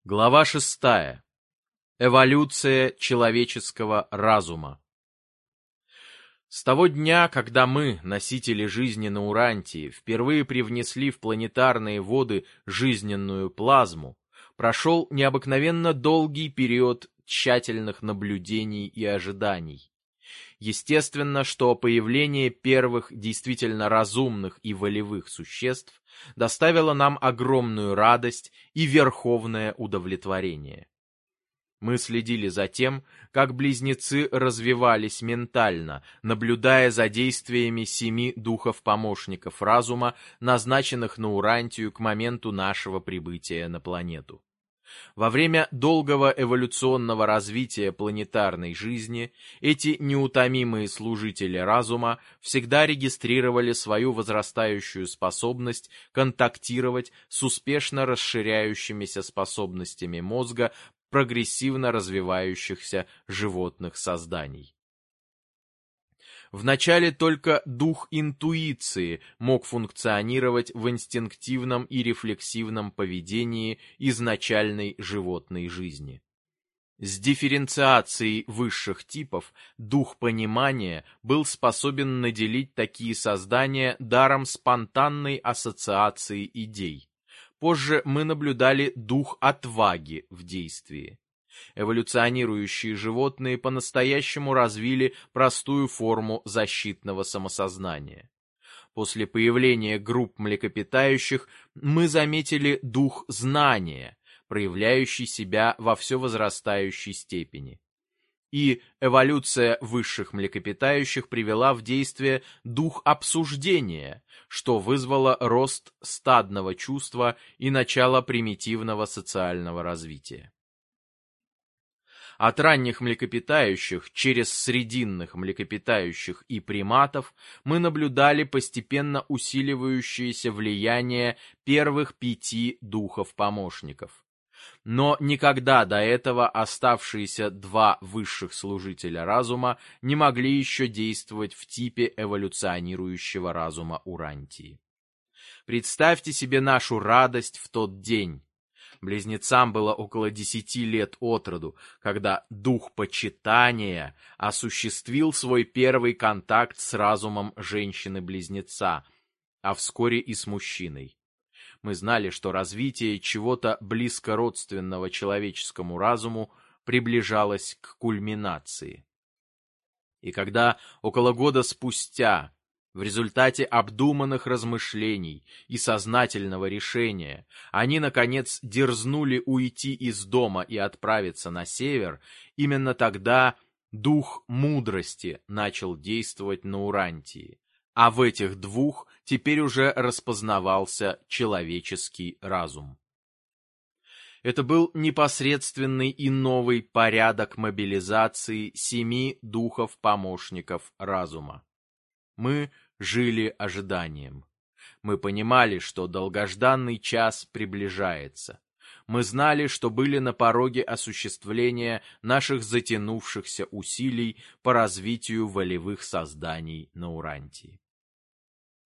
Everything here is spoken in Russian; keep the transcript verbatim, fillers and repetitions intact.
Глава шестая. Эволюция человеческого разума. С того дня, когда мы, носители жизни на Урантии, впервые привнесли в планетарные воды жизненную плазму, прошел необыкновенно долгий период тщательных наблюдений и ожиданий. Естественно, что появление первых действительно разумных и волевых существ доставило нам огромную радость и верховное удовлетворение. Мы следили за тем, как близнецы развивались ментально, наблюдая за действиями семи духов-помощников разума, назначенных на Урантию к моменту нашего прибытия на планету. Во время долгого эволюционного развития планетарной жизни эти неутомимые служители разума всегда регистрировали свою возрастающую способность контактировать с успешно расширяющимися способностями мозга прогрессивно развивающихся животных созданий. Вначале только дух интуиции мог функционировать в инстинктивном и рефлексивном поведении изначальной животной жизни. С дифференциацией высших типов дух понимания был способен наделить такие создания даром спонтанной ассоциации идей. Позже мы наблюдали дух отваги в действии. Эволюционирующие животные по-настоящему развили простую форму защитного самосознания. После появления групп млекопитающих мы заметили дух знания, проявляющий себя во все возрастающей степени. И эволюция высших млекопитающих привела в действие дух обсуждения, что вызвало рост стадного чувства и начало примитивного социального развития. От ранних млекопитающих через срединных млекопитающих и приматов мы наблюдали постепенно усиливающееся влияние первых пяти духов-помощников. Но никогда до этого оставшиеся два высших служителя разума не могли еще действовать в типе эволюционирующего разума Урантии. Представьте себе нашу радость в тот день. Близнецам было около десяти лет от роду, когда дух почитания осуществил свой первый контакт с разумом женщины-близнеца, а вскоре и с мужчиной. Мы знали, что развитие чего-то близко родственного человеческому разуму приближалось к кульминации. И когда около года спустя, в результате обдуманных размышлений и сознательного решения, они, наконец, дерзнули уйти из дома и отправиться на север, именно тогда дух мудрости начал действовать на Урантии, а в этих двух теперь уже распознавался человеческий разум. Это был непосредственный и новый порядок мобилизации семи духов-помощников разума. Мы жили ожиданием. Мы понимали, что долгожданный час приближается. Мы знали, что были на пороге осуществления наших затянувшихся усилий по развитию волевых созданий на Урантии.